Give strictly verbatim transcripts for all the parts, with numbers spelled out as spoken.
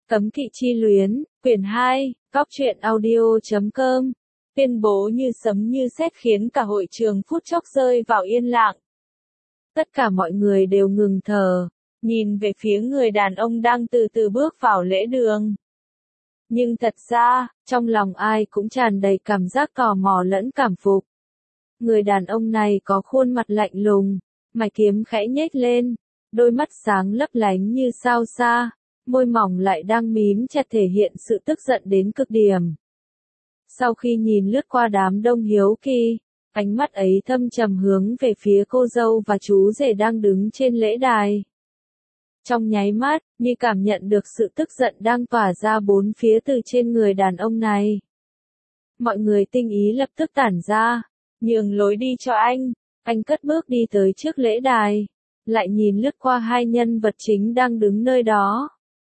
Cấm kỵ chi luyến, quyển hai, góc truyện audio chấm com. Tuyên bố như sấm như sét khiến cả hội trường phút chốc rơi vào yên lặng. Tất cả mọi người đều ngừng thở, nhìn về phía người đàn ông đang từ từ bước vào lễ đường. Nhưng thật ra, trong lòng ai cũng tràn đầy cảm giác tò mò lẫn cảm phục. Người đàn ông này có khuôn mặt lạnh lùng, mày kiếm khẽ nhếch lên, đôi mắt sáng lấp lánh như sao xa, môi mỏng lại đang mím chặt thể hiện sự tức giận đến cực điểm. Sau khi nhìn lướt qua đám đông hiếu kỳ, ánh mắt ấy thâm trầm hướng về phía cô dâu và chú rể đang đứng trên lễ đài. Trong nháy mắt, như cảm nhận được sự tức giận đang tỏa ra bốn phía từ trên người đàn ông này. Mọi người tinh ý lập tức tản ra, nhường lối đi cho anh, anh cất bước đi tới trước lễ đài, lại nhìn lướt qua hai nhân vật chính đang đứng nơi đó.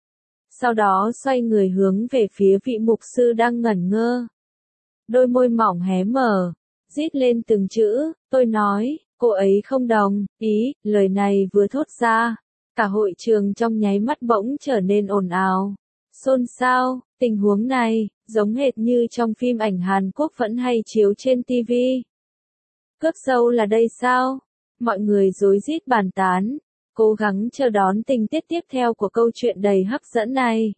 Sau đó xoay người hướng về phía vị mục sư đang ngẩn ngơ. Đôi môi mỏng hé mở, rít lên từng chữ, tôi nói, cô ấy không đồng ý, lời này vừa thốt ra. Cả hội trường trong nháy mắt bỗng trở nên ồn ào, xôn xao, tình huống này, giống hệt như trong phim ảnh Hàn Quốc vẫn hay chiếu trên ti vi. Cướp dâu là đây sao? Mọi người rối rít bàn tán, cố gắng chờ đón tình tiết tiếp theo của câu chuyện đầy hấp dẫn này.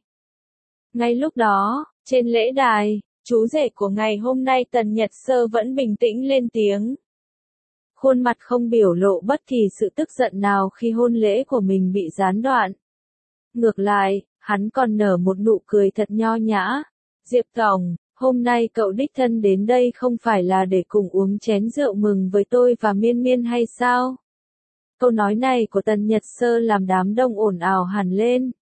Ngay lúc đó, trên lễ đài, chú rể của ngày hôm nay Tần Nhật Sơ vẫn bình tĩnh lên tiếng. Khuôn mặt không biểu lộ bất kỳ sự tức giận nào khi hôn lễ của mình bị gián đoạn. Ngược lại, hắn còn nở một nụ cười thật nho nhã. Diệp Tổng, hôm nay cậu đích thân đến đây không phải là để cùng uống chén rượu mừng với tôi và Miên Miên hay sao? Câu nói này của Tần Nhật Sơ làm đám đông ồn ào hẳn lên.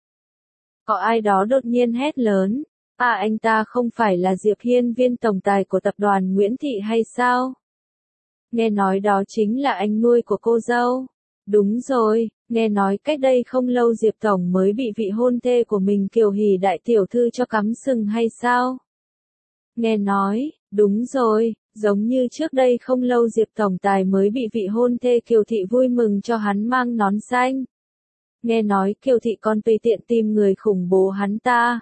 Có ai đó đột nhiên hét lớn, à anh ta không phải là Diệp Hiên Viên tổng tài của tập đoàn Nguyễn Thị hay sao? Nghe nói đó chính là anh nuôi của cô dâu. Đúng rồi, nghe nói cách đây không lâu Diệp Tổng mới bị vị hôn thê của mình Kiều Hỷ đại tiểu thư cho cắm sừng hay sao? Nghe nói, đúng rồi, giống như trước đây không lâu Diệp Tổng tài mới bị vị hôn thê Kiều Thị vui mừng cho hắn mang nón xanh. Nghe nói Kiều Thị còn tùy tiện tìm người khủng bố hắn ta.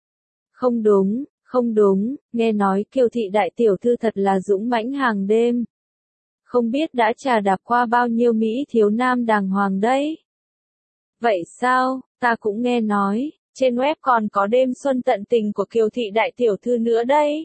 Không đúng, không đúng, nghe nói Kiều Thị đại tiểu thư thật là dũng mãnh hàng đêm. Không biết đã trà đạp qua bao nhiêu Mỹ thiếu nam đàng hoàng đấy. Vậy sao, ta cũng nghe nói, trên web còn có đêm xuân tận tình của Kiều Thị đại tiểu thư nữa đấy.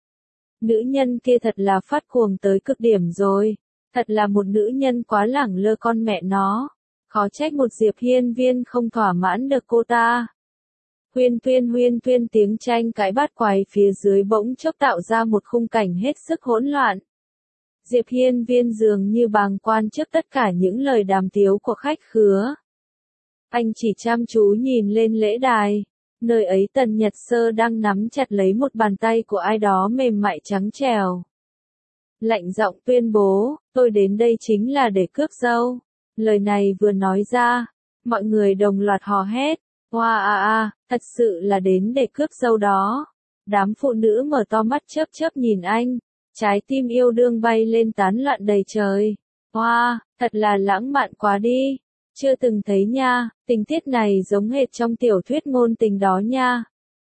Nữ nhân kia thật là phát cuồng tới cực điểm rồi, thật là một nữ nhân quá lẳng lơ con mẹ nó, khó trách một Diệp Hiên Viên không thỏa mãn được cô ta. Huyên tuyên huyên tuyên tiếng tranh cãi bát quái phía dưới bỗng chốc tạo ra một khung cảnh hết sức hỗn loạn. Diệp Hiên Viên dường như bàng quan trước tất cả những lời đàm tiếu của khách khứa. Anh chỉ chăm chú nhìn lên lễ đài, nơi ấy Tần Nhật Sơ đang nắm chặt lấy một bàn tay của ai đó mềm mại trắng trẻo. Lạnh giọng tuyên bố, tôi đến đây chính là để cướp dâu. Lời này vừa nói ra, mọi người đồng loạt hò hét, hoa a a, thật sự là đến để cướp dâu đó. Đám phụ nữ mở to mắt chớp chớp nhìn anh. Trái tim yêu đương bay lên tán loạn đầy trời. Wow, thật là lãng mạn quá đi. Chưa từng thấy nha, tình tiết này giống hệt trong tiểu thuyết ngôn tình đó nha.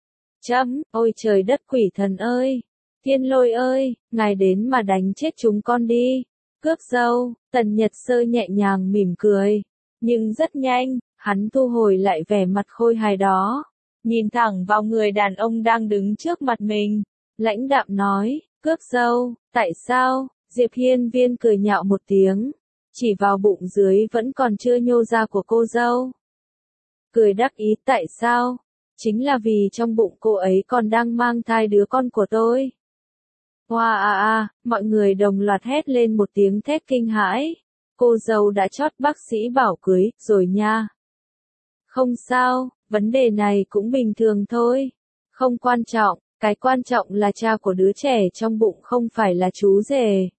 Chấm, ôi trời đất quỷ thần ơi. Thiên Lôi ơi, ngài đến mà đánh chết chúng con đi. Cướp dâu, Tần Nhật Sơ nhẹ nhàng mỉm cười. Nhưng rất nhanh, hắn thu hồi lại vẻ mặt khôi hài đó. Nhìn thẳng vào người đàn ông đang đứng trước mặt mình. Lãnh đạm nói. Cướp dâu, tại sao? Diệp Hiên Viên cười nhạo một tiếng, chỉ vào bụng dưới vẫn còn chưa nhô ra của cô dâu. Cười đắc ý tại sao? Chính là vì trong bụng cô ấy còn đang mang thai đứa con của tôi. Hoa a a, mọi người đồng loạt hét lên một tiếng thét kinh hãi. Cô dâu đã chót bác sĩ bảo cưới, rồi nha. Không sao, vấn đề này cũng bình thường thôi. Không quan trọng. Cái quan trọng là cha của đứa trẻ trong bụng không phải là chú rể.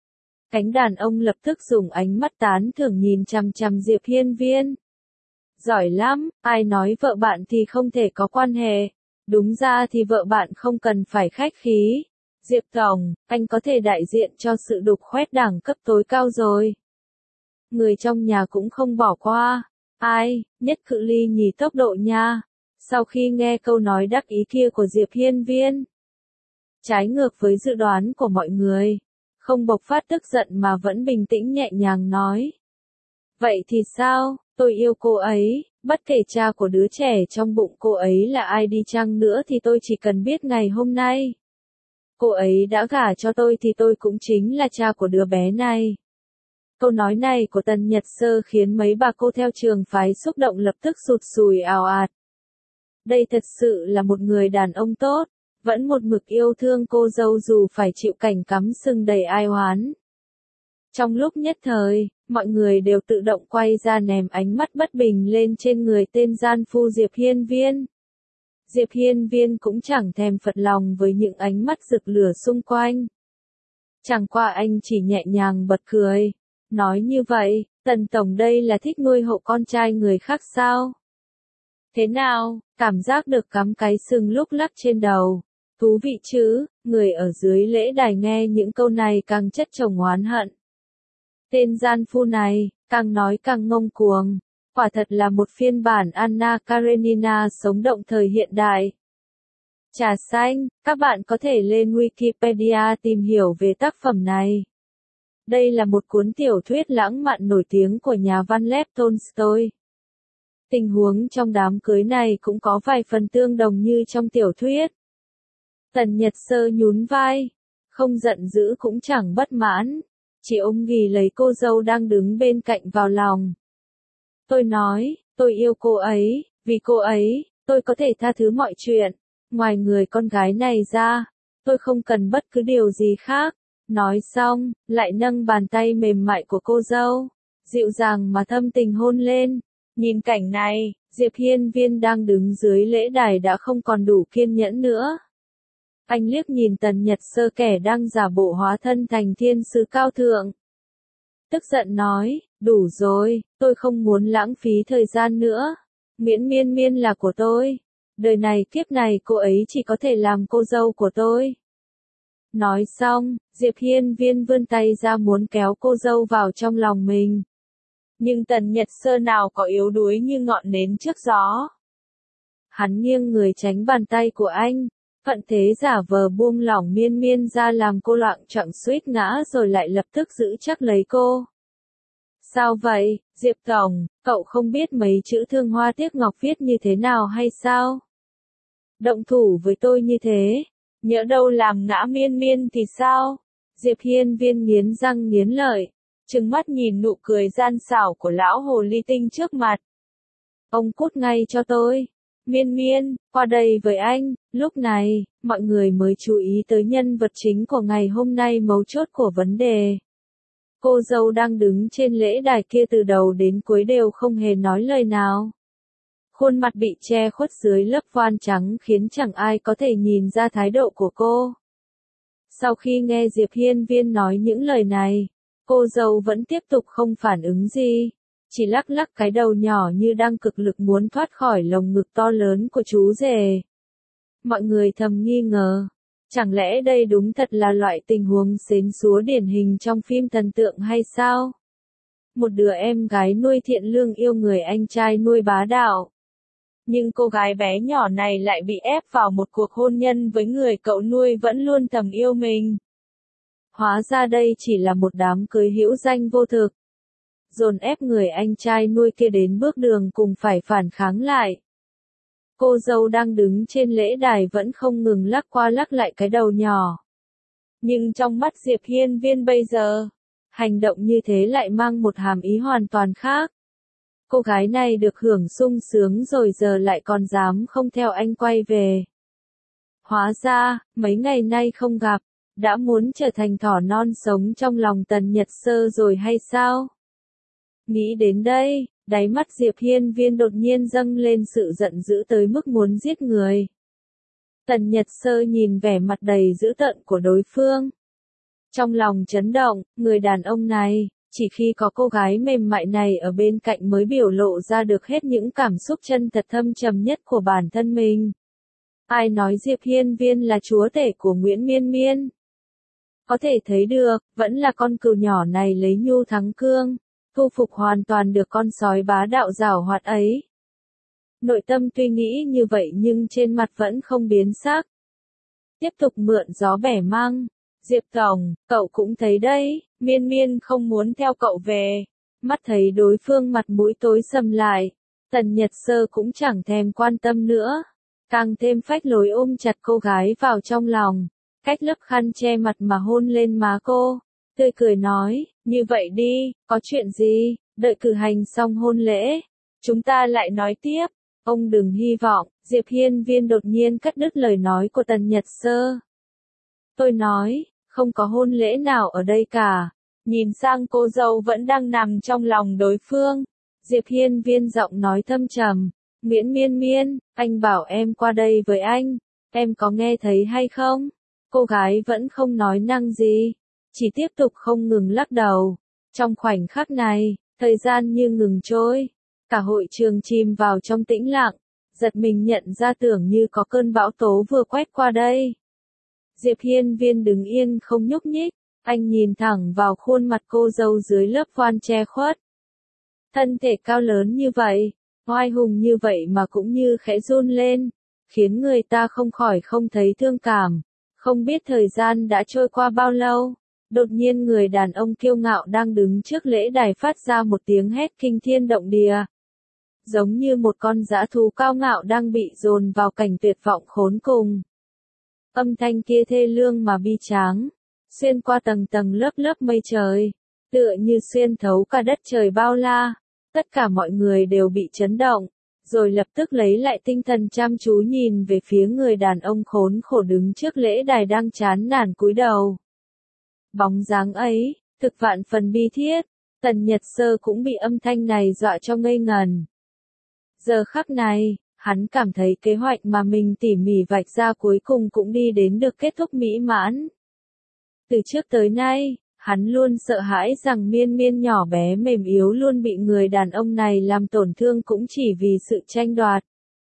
Cánh đàn ông lập tức dùng ánh mắt tán thưởng nhìn chằm chằm Diệp Hiên Viên. Giỏi lắm, ai nói vợ bạn thì không thể có quan hệ. Đúng ra thì vợ bạn không cần phải khách khí. Diệp Tổng, anh có thể đại diện cho sự đục khoét đẳng cấp tối cao rồi. Người trong nhà cũng không bỏ qua. Ai, nhất cự ly nhì tốc độ nha. Sau khi nghe câu nói đắc ý kia của Diệp Hiên Viên, trái ngược với dự đoán của mọi người, không bộc phát tức giận mà vẫn bình tĩnh nhẹ nhàng nói. Vậy thì sao, tôi yêu cô ấy, bất kể cha của đứa trẻ trong bụng cô ấy là ai đi chăng nữa thì tôi chỉ cần biết ngày hôm nay cô ấy đã gả cho tôi thì tôi cũng chính là cha của đứa bé này. Câu nói này của Tần Nhật Sơ khiến mấy bà cô theo trường phái xúc động lập tức sụt sùi ào ạt. Đây thật sự là một người đàn ông tốt, vẫn một mực yêu thương cô dâu dù phải chịu cảnh cắm sừng đầy ai oán. Trong lúc nhất thời, mọi người đều tự động quay ra ném ánh mắt bất bình lên trên người tên gian phu Diệp Hiên Viên. Diệp Hiên Viên cũng chẳng thèm phật lòng với những ánh mắt rực lửa xung quanh. Chẳng qua anh chỉ nhẹ nhàng bật cười, nói như vậy, Tần Tổng đây là thích nuôi hộ con trai người khác sao? Thế nào, cảm giác được cắm cái sừng lúc lắc trên đầu. Thú vị chứ, người ở dưới lễ đài nghe những câu này càng chất chồng oán hận. Tên gian phu này, càng nói càng ngông cuồng. Quả thật là một phiên bản Anna Karenina sống động thời hiện đại. Trà xanh, các bạn có thể lên Wikipedia tìm hiểu về tác phẩm này. Đây là một cuốn tiểu thuyết lãng mạn nổi tiếng của nhà văn Lev Tolstoy. Tình huống trong đám cưới này cũng có vài phần tương đồng như trong tiểu thuyết. Tần Nhật Sơ nhún vai, không giận dữ cũng chẳng bất mãn, chỉ ôm ghì lấy cô dâu đang đứng bên cạnh vào lòng. Tôi nói, tôi yêu cô ấy, vì cô ấy, tôi có thể tha thứ mọi chuyện, ngoài người con gái này ra, tôi không cần bất cứ điều gì khác. Nói xong, lại nâng bàn tay mềm mại của cô dâu, dịu dàng mà thâm tình hôn lên. Nhìn cảnh này, Diệp Hiên Viên đang đứng dưới lễ đài đã không còn đủ kiên nhẫn nữa. Anh liếc nhìn Tần Nhật Sơ kẻ đang giả bộ hóa thân thành thiên sứ cao thượng. Tức giận nói, đủ rồi, tôi không muốn lãng phí thời gian nữa. Miễn Miên Miên là của tôi. Đời này kiếp này cô ấy chỉ có thể làm cô dâu của tôi. Nói xong, Diệp Hiên Viên vươn tay ra muốn kéo cô dâu vào trong lòng mình. Nhưng Tần Nhật Sơ nào có yếu đuối như ngọn nến trước gió. Hắn nghiêng người tránh bàn tay của anh, thuận thế giả vờ buông lỏng Miên Miên ra làm cô loạng choạng suýt ngã rồi lại lập tức giữ chắc lấy cô. Sao vậy, Diệp Tổng, cậu không biết mấy chữ thương hoa tiếc ngọc viết như thế nào hay sao? Động thủ với tôi như thế, nhỡ đâu làm ngã Miên Miên thì sao? Diệp Hiên Viên nghiến răng nghiến lợi, trừng mắt nhìn nụ cười gian xảo của lão hồ ly tinh trước mặt. Ông cút ngay cho tôi. Miên Miên, qua đây với anh. Lúc này, mọi người mới chú ý tới nhân vật chính của ngày hôm nay, mấu chốt của vấn đề. Cô dâu đang đứng trên lễ đài kia từ đầu đến cuối đều không hề nói lời nào. Khuôn mặt bị che khuất dưới lớp voan trắng khiến chẳng ai có thể nhìn ra thái độ của cô. Sau khi nghe Diệp Hiên Viên nói những lời này, cô dâu vẫn tiếp tục không phản ứng gì, chỉ lắc lắc cái đầu nhỏ như đang cực lực muốn thoát khỏi lồng ngực to lớn của chú rể. Mọi người thầm nghi ngờ, chẳng lẽ đây đúng thật là loại tình huống xến xúa điển hình trong phim thần tượng hay sao? Một đứa em gái nuôi thiện lương yêu người anh trai nuôi bá đạo. Nhưng cô gái bé nhỏ này lại bị ép vào một cuộc hôn nhân với người cậu nuôi vẫn luôn thầm yêu mình. Hóa ra đây chỉ là một đám cưới hữu danh vô thực. Dồn ép người anh trai nuôi kia đến bước đường cùng phải phản kháng lại. Cô dâu đang đứng trên lễ đài vẫn không ngừng lắc qua lắc lại cái đầu nhỏ. Nhưng trong mắt Diệp Hiên Viên bây giờ, hành động như thế lại mang một hàm ý hoàn toàn khác. Cô gái này được hưởng sung sướng rồi giờ lại còn dám không theo anh quay về. Hóa ra, mấy ngày nay không gặp, đã muốn trở thành thỏ non sống trong lòng Tần Nhật Sơ rồi hay sao? Nghĩ đến đây, đáy mắt Diệp Hiên Viên đột nhiên dâng lên sự giận dữ tới mức muốn giết người. Tần Nhật Sơ nhìn vẻ mặt đầy dữ tợn của đối phương. Trong lòng chấn động, người đàn ông này, chỉ khi có cô gái mềm mại này ở bên cạnh mới biểu lộ ra được hết những cảm xúc chân thật thâm trầm nhất của bản thân mình. Ai nói Diệp Hiên Viên là chúa tể của Nguyễn Miên Miên? Có thể thấy được, vẫn là con cừu nhỏ này lấy nhu thắng cương, thu phục hoàn toàn được con sói bá đạo giảo hoạt ấy. Nội tâm tuy nghĩ như vậy nhưng trên mặt vẫn không biến sắc. Tiếp tục mượn gió bẻ măng. Diệp Tổng, cậu cũng thấy đấy, Miên Miên không muốn theo cậu về. Mắt thấy đối phương mặt mũi tối sầm lại. Tần Nhật Sơ cũng chẳng thèm quan tâm nữa. Càng thêm phách lối ôm chặt cô gái vào trong lòng. Cách lớp khăn che mặt mà hôn lên má cô. Tươi cười nói, như vậy đi, có chuyện gì, đợi cử hành xong hôn lễ. Chúng ta lại nói tiếp. Ông đừng hy vọng. Diệp Hiên Viên đột nhiên cắt đứt lời nói của Tần Nhật Sơ. Tôi nói, không có hôn lễ nào ở đây cả. Nhìn sang cô dâu vẫn đang nằm trong lòng đối phương. Diệp Hiên Viên giọng nói thâm trầm. Miễn Miên Miên, anh bảo em qua đây với anh. Em có nghe thấy hay không? Cô gái vẫn không nói năng gì. Chỉ tiếp tục không ngừng lắc đầu. Trong khoảnh khắc này, thời gian như ngừng trôi. Cả hội trường chìm vào trong tĩnh lặng. Giật mình nhận ra tưởng như có cơn bão tố vừa quét qua đây. Diệp Hiên Viên đứng yên không nhúc nhích. Anh nhìn thẳng vào khuôn mặt cô dâu dưới lớp voan che khuất. Thân thể cao lớn như vậy, oai hùng như vậy mà cũng như khẽ run lên, khiến người ta không khỏi không thấy thương cảm. Không biết thời gian đã trôi qua bao lâu, đột nhiên người đàn ông kiêu ngạo đang đứng trước lễ đài phát ra một tiếng hét kinh thiên động địa. Giống như một con dã thú cao ngạo đang bị dồn vào cảnh tuyệt vọng khốn cùng. Âm thanh kia thê lương mà bi tráng, xuyên qua tầng tầng lớp lớp mây trời, tựa như xuyên thấu cả đất trời bao la. Tất cả mọi người đều bị chấn động, rồi lập tức lấy lại tinh thần chăm chú nhìn về phía người đàn ông khốn khổ đứng trước lễ đài đang chán nản cúi đầu. Bóng dáng ấy, thực vạn phần bi thiết, Tần Nhật Sơ cũng bị âm thanh này dọa cho ngây ngần. Giờ khắc này, hắn cảm thấy kế hoạch mà mình tỉ mỉ vạch ra cuối cùng cũng đi đến được kết thúc mỹ mãn. Từ trước tới nay, hắn luôn sợ hãi rằng Miên Miên nhỏ bé mềm yếu luôn bị người đàn ông này làm tổn thương cũng chỉ vì sự tranh đoạt.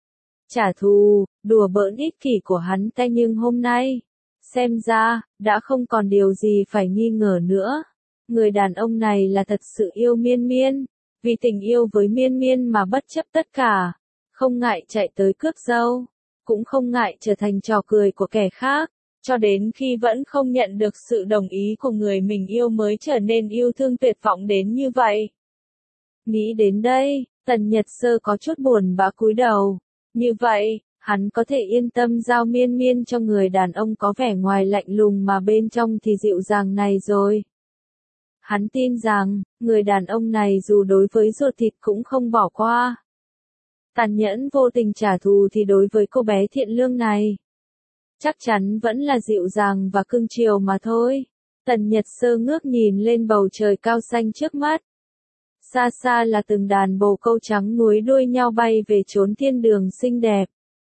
Trả thù, đùa bỡn ích kỷ của hắn ta nhưng hôm nay, xem ra, đã không còn điều gì phải nghi ngờ nữa. Người đàn ông này là thật sự yêu Miên Miên, vì tình yêu với Miên Miên mà bất chấp tất cả, không ngại chạy tới cướp dâu, cũng không ngại trở thành trò cười của kẻ khác. Cho đến khi vẫn không nhận được sự đồng ý của người mình yêu mới trở nên yêu thương tuyệt vọng đến như vậy. Nghĩ đến đây, Tần Nhật Sơ có chút buồn bã cúi đầu. Như vậy, hắn có thể yên tâm giao Miên Miên cho người đàn ông có vẻ ngoài lạnh lùng mà bên trong thì dịu dàng này rồi. Hắn tin rằng, người đàn ông này dù đối với ruột thịt cũng không bỏ qua. Tàn nhẫn vô tình trả thù thì đối với cô bé thiện lương này, chắc chắn vẫn là dịu dàng và cưng chiều mà thôi. Tần Nhật Sơ ngước nhìn lên bầu trời cao xanh trước mắt. Xa xa là từng đàn bồ câu trắng núi đuôi nhau bay về chốn thiên đường xinh đẹp.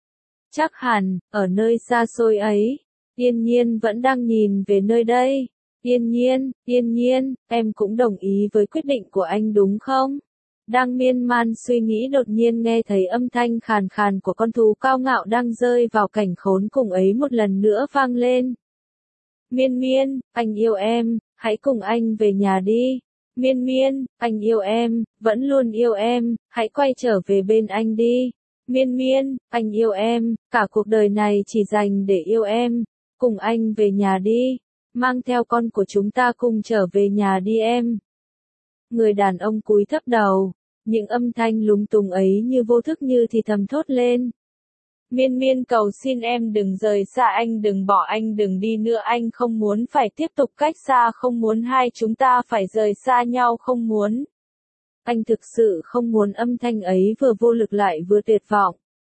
Chắc hẳn, ở nơi xa xôi ấy, Yên Nhiên vẫn đang nhìn về nơi đây. Yên Nhiên, Yên Nhiên, em cũng đồng ý với quyết định của anh đúng không? Đang miên man suy nghĩ đột nhiên nghe thấy âm thanh khàn khàn của con thú cao ngạo đang rơi vào cảnh khốn cùng ấy một lần nữa vang lên. Miên Miên, anh yêu em, hãy cùng anh về nhà đi. Miên Miên, anh yêu em, vẫn luôn yêu em, hãy quay trở về bên anh đi. Miên Miên, anh yêu em, cả cuộc đời này chỉ dành để yêu em. Cùng anh về nhà đi, mang theo con của chúng ta cùng trở về nhà đi em. Người đàn ông cúi thấp đầu. Những âm thanh lúng túng ấy như vô thức như thì thầm thốt lên. Miên Miên cầu xin em đừng rời xa anh, đừng bỏ anh, đừng đi nữa, anh không muốn phải tiếp tục cách xa, không muốn hai chúng ta phải rời xa nhau, không muốn. Anh thực sự không muốn. Âm thanh ấy vừa vô lực lại vừa tuyệt vọng.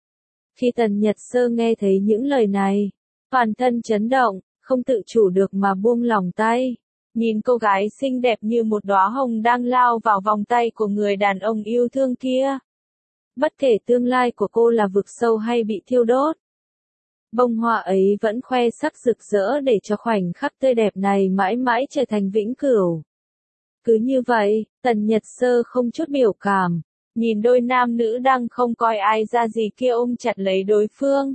Khi Tần Nhật Sơ nghe thấy những lời này, toàn thân chấn động, không tự chủ được mà buông lỏng tay. Nhìn cô gái xinh đẹp như một đóa hồng đang lao vào vòng tay của người đàn ông yêu thương kia. Bất kể tương lai của cô là vực sâu hay bị thiêu đốt, bông hoa ấy vẫn khoe sắc rực rỡ để cho khoảnh khắc tươi đẹp này mãi mãi trở thành vĩnh cửu. Cứ như vậy, Tần Nhật Sơ không chút biểu cảm, nhìn đôi nam nữ đang không coi ai ra gì kia ôm chặt lấy đối phương.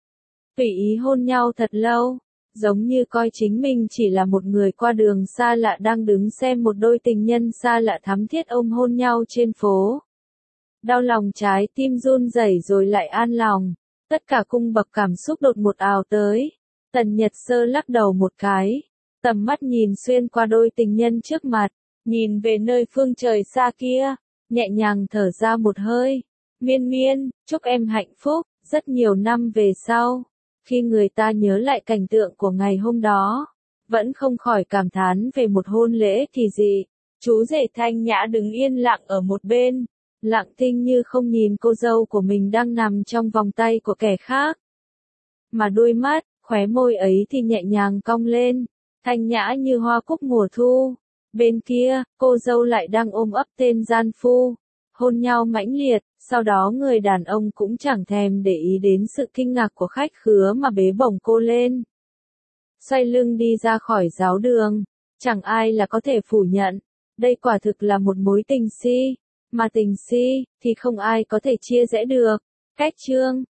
Tùy ý hôn nhau thật lâu. Giống như coi chính mình chỉ là một người qua đường xa lạ đang đứng xem một đôi tình nhân xa lạ thắm thiết ôm hôn nhau trên phố. Đau lòng trái tim run rẩy rồi lại an lòng. Tất cả cung bậc cảm xúc đột một ào tới. Tần Nhật Sơ lắc đầu một cái. Tầm mắt nhìn xuyên qua đôi tình nhân trước mặt. Nhìn về nơi phương trời xa kia. Nhẹ nhàng thở ra một hơi. Miên miên, chúc em hạnh phúc. Rất nhiều năm về sau. Khi người ta nhớ lại cảnh tượng của ngày hôm đó. Vẫn không khỏi cảm thán về một hôn lễ thì gì. Chú rể Thanh Nhã đứng yên lặng ở một bên. Lặng thinh như không nhìn cô dâu của mình đang nằm trong vòng tay của kẻ khác. Mà đôi mắt, khóe môi ấy thì nhẹ nhàng cong lên. Thanh nhã như hoa cúc mùa thu. Bên kia, cô dâu lại đang ôm ấp tên gian phu. Hôn nhau mãnh liệt, sau đó người đàn ông cũng chẳng thèm để ý đến sự kinh ngạc của khách khứa mà bế bổng cô lên. Xoay lưng đi ra khỏi giáo đường. Chẳng ai là có thể phủ nhận. Đây quả thực là một mối tình si. Mà tình si, thì không ai có thể chia rẽ được. Cách chương